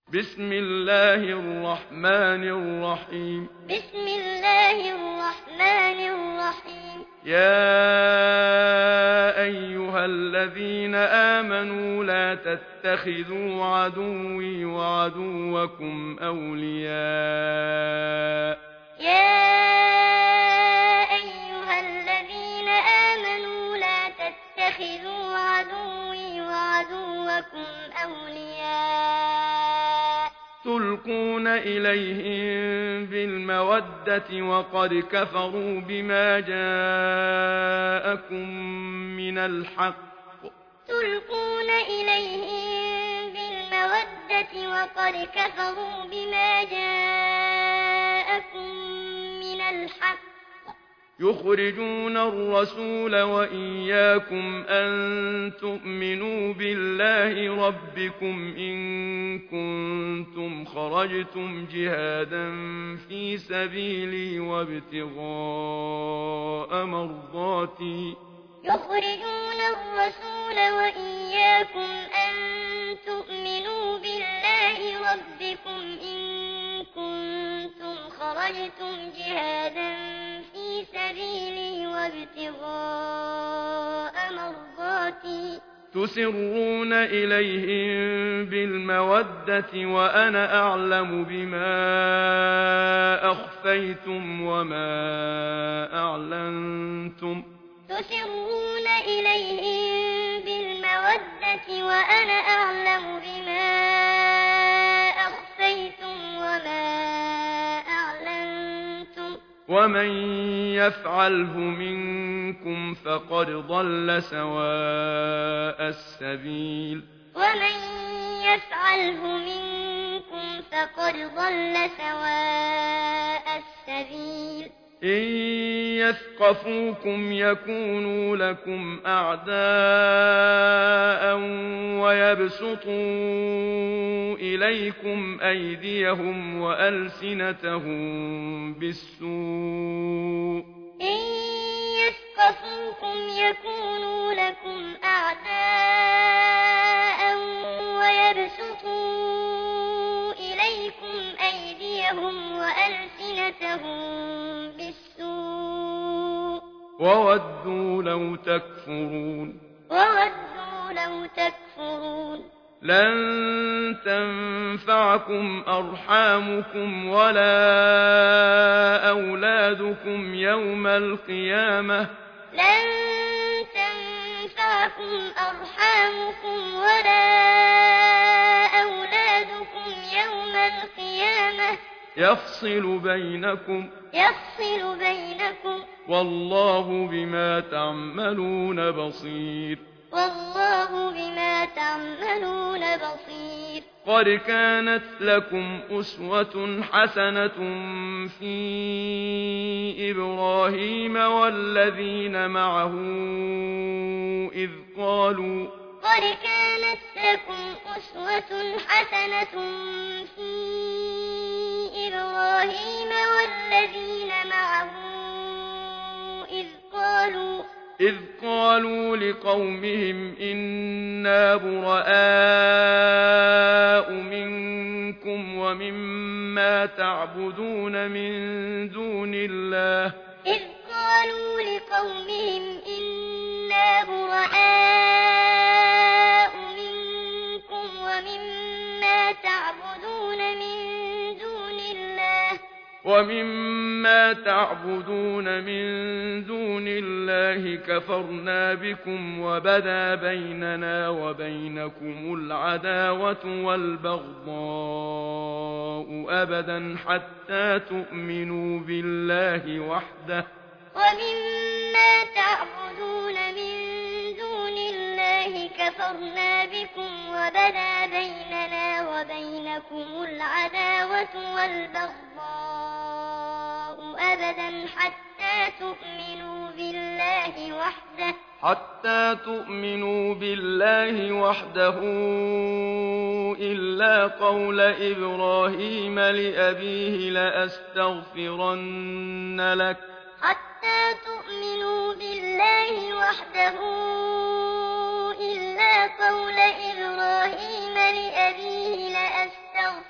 بسم الله الرحمن الرحيم بسم الله الرحمن الرحيم يا أيها الذين آمنوا لا تتخذوا عدوي وعدوكم أولياء يا أيها الذين آمنوا لا تتخذوا عدوي وعدوكم أولياء تلقون إليهم بالمودة وقد كفروا بما جاءكم من الحق تلقون إليهم بالمودة وقد كفروا بما جاءكم من الحق يخرجون الرسول وإياكم أن تؤمنوا بالله ربكم إن كنتم خرجتم جهادا في سبيلي وابتغاء مرضاتي يخرجون الرسول وإياكم أن تؤمنوا بالله ربكم إن كنتم خرجتم جهادا في سبيلي وابتغاء مرضاتي تسرون إليهم بالمودة وأنا أعلم بما أخفيتم وما أعلنتم تسرون إليهم بالمودة وأنا أعلم بما أخفيتم وما أعلنتم ومن يفعله منكم فقد ضل سواء السبيل ومن يفعله منكم فقد ضل سواء السبيل إن يثقفوكم يكونوا لكم أعداء ويبسطوا إليكم أيديهم وألسنتهم بالسوء إن يثقفوكم يكونوا لكم أعداء ويبسطوا إليكم أيديهم وألسنتهم بالسوء وودوا لو تكفرون لن تنفعكم أرحامكم ولا أولادكم يوم القيامة لن تنفعكم أرحامكم ولا أولادكم يوم القيامة يفصل بينكم والله بما تعملون بصير قد كانت لكم أسوة حسنة في إبراهيم والذين معه إذ قالوا إذ قالوا لقومهم إنا براء منكم ومما تعبدون من دون الله كفرنا بكم وبدا بيننا وبينكم العداوة والبغضاء أبدا حتى تؤمنوا بالله وحده إلا قول إبراهيم لأبيه لأستغفرن لك حتى تؤمنوا بالله وحده إلا قول إبراهيم لأبيه لأستغفرن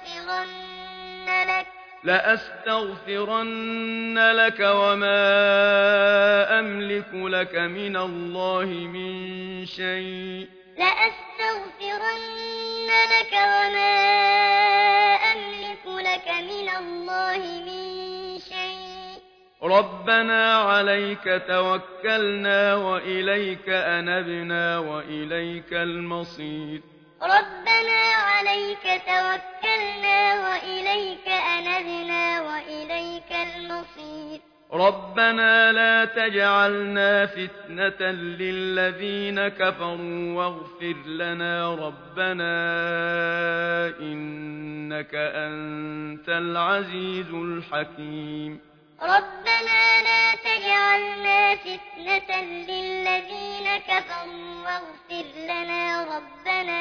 لأستغفرن لك وما أملك لك من الله من شيء لأستغفرن لك وما أملك لك من الله من شيء ربنا عليك توكلنا وإليك أنبنا وإليك المصير ربنا عليك توكلنا وإليك أنبنا وإليك المصير ربنا لا تجعلنا فتنة للذين كفروا واغفر لنا ربنا إنك أنت العزيز الحكيم ربنا لا تجعلنا فتنة للذين كفروا واغفر لنا ربنا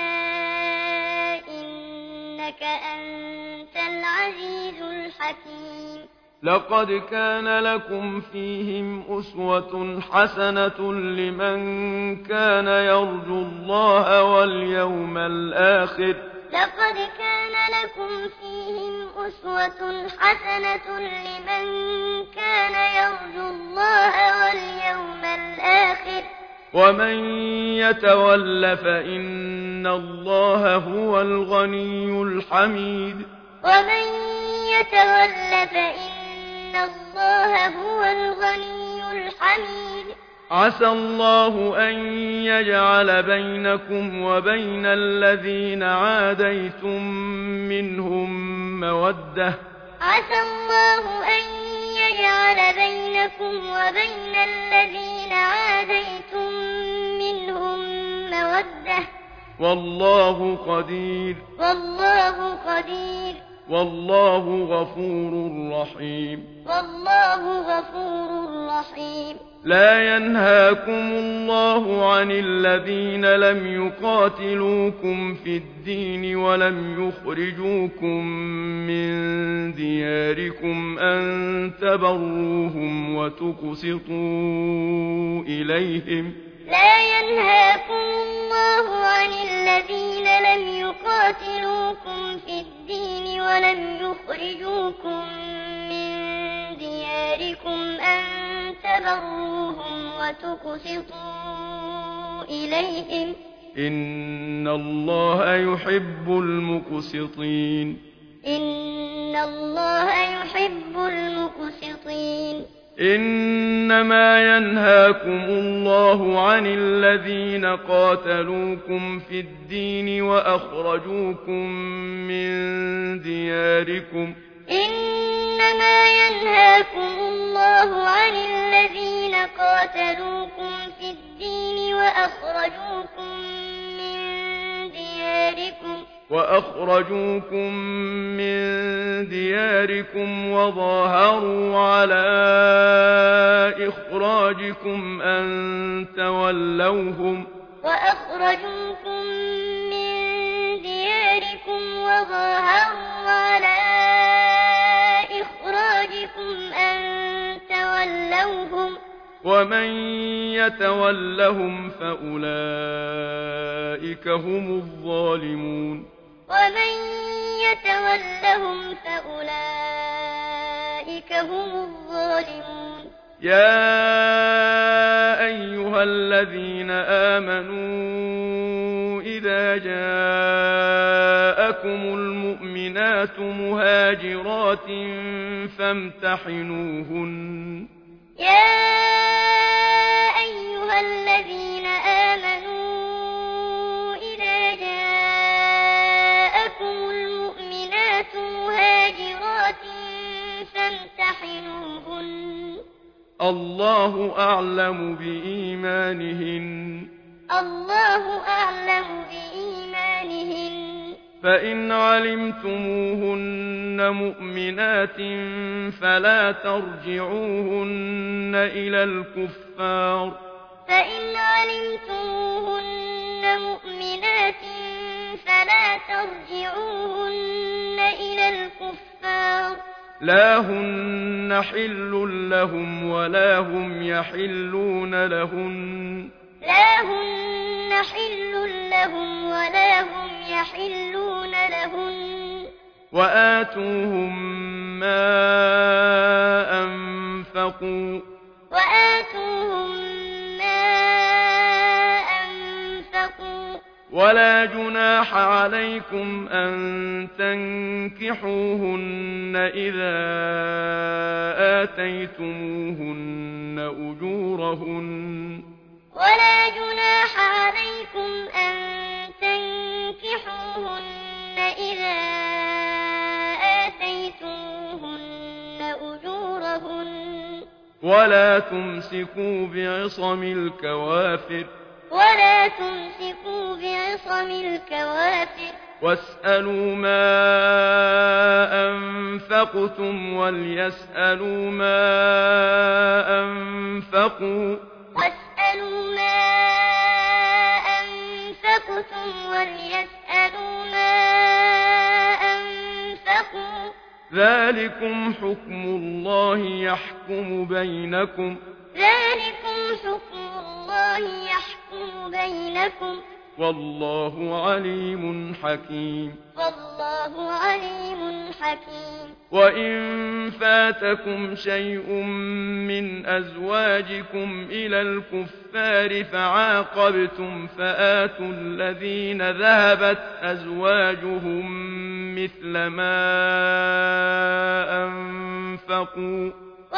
إنك أنت العزيز الحكيم لقد كان لكم فيهم أسوة حسنة لمن كان يرجو الله واليوم الآخر لقد كان لكم فيهم أسوة حسنة لمن كان يرجو الله واليوم الآخر ومن يتول فإن الله هو الغني الحميد ومن يتول فإن الله هو الغني الحميد عسى الله أن يجعل بينكم وبين الذين عاديتم منهم مودة عسى الله أن يجعل بينكم وبين الذين عاديتم منهم مودة والله قدير والله قدير والله غفور رحيم والله غفور رحيم لا ينهاكم الله عن الذين لم يقاتلوكم في الدين ولم يخرجوكم من دياركم أن تبروهم وتقسطوا إليهم لا ينهاكم الله عن الذين لم يقاتلوكم في الدين ولم يخرجوكم من دياركم أن تبروهم وتقسطوا إليهم إن الله يحب المقسطين إن الله يحب المقسطين إنما ينهاكم الله عن الذين قاتلوكم في الدين وأخرجوكم من دياركم إنما ينهاكم الله عن الذين قاتلوكم في الدين وأخرجوكم من دياركم وظاهروا على إخراجكم أن تولوهم وأخرجوكم من دياركم وظاهروا على إخراجكم أن تولوهم ومن يتولهم فأولئك هم الظالمون ومن يتولهم فأولئك هم الظالمون يا أيها الذين آمنوا إذا جاءكم المؤمنات مهاجرات فامتحنوهن يا أيها الذين آمنوا إذا جاءكم المؤمنات مهاجرات فامتحنوهن الله أعلم بإيمانهن الله أعلم بإيمانهن فإن علمتموهن مؤمنات فلا ترجعوهن إلى الكفار فإن علمتموهن مؤمنات فلا ترجعوهن إلى الكفار لا هن حل لهم ولا هم يحلون لهن لا هن حل لهم ولا هم يحلون لهن وآتوهم ما أنفقوا ولا جناح عليكم أن تنكحوهن إذا آتيتموهن أجورهن ولا جناح عليكم أن تنكحوهن إذا آتيتموهن أجورهن ولا تمسكوا بعصم الكوافر واسألوا ما أنفقتم وليسألوا ما أنفقوا ذلكم حكم الله يحكم بينكم والله عليم حكيم وإن فاتكم شيء من أزواجكم إلى الكفار فعاقبتم فآتوا الذين ذهبت أزواجهم مثل ما أنفقوا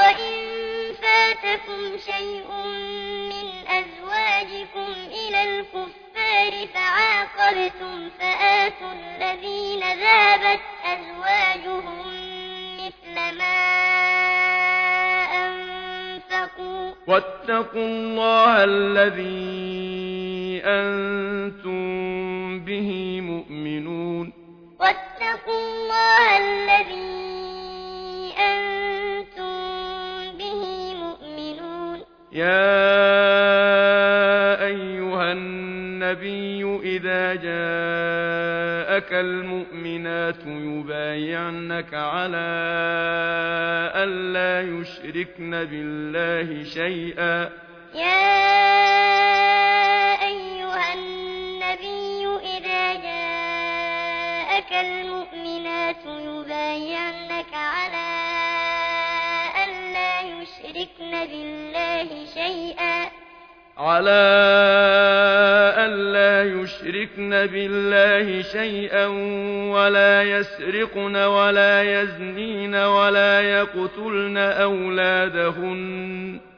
واتقوا الله الذي أنتم به مؤمنون يا أيها النبي إذا جاءك المؤمنات يبايعنك على ألا يشركن بالله شيئا ولا يسرقن ولا يزنين ولا يقتلن أولادهن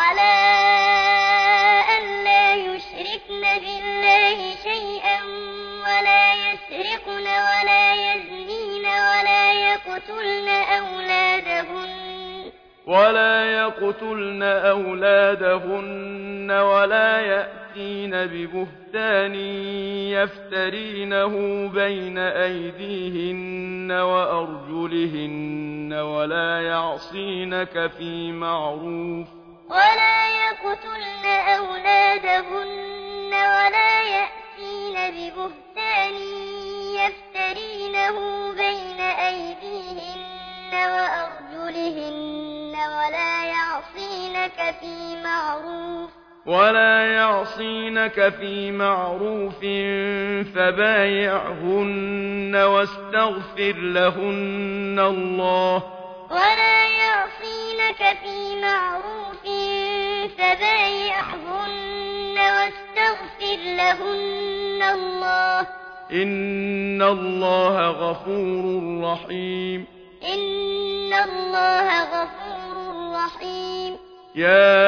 ولا يأتين ببهتان يفترينه بين أيديهن وأرجلهن ولا يعصينك في معروف فبايعهن واستغفر لهن الله إن الله غفور رحيم يا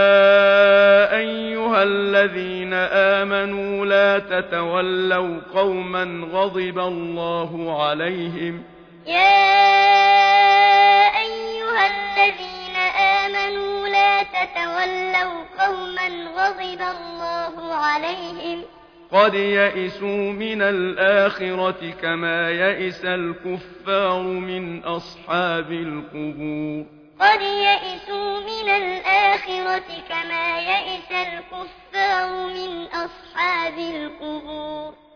أيها الذين آمنوا لا تتولوا قوما غضب الله عليهم قد يئسوا من الآخرة كما يئس الكفار من أصحاب القبور قد يئسوا من الآخرة كما يئس الكفار من أصحاب القبور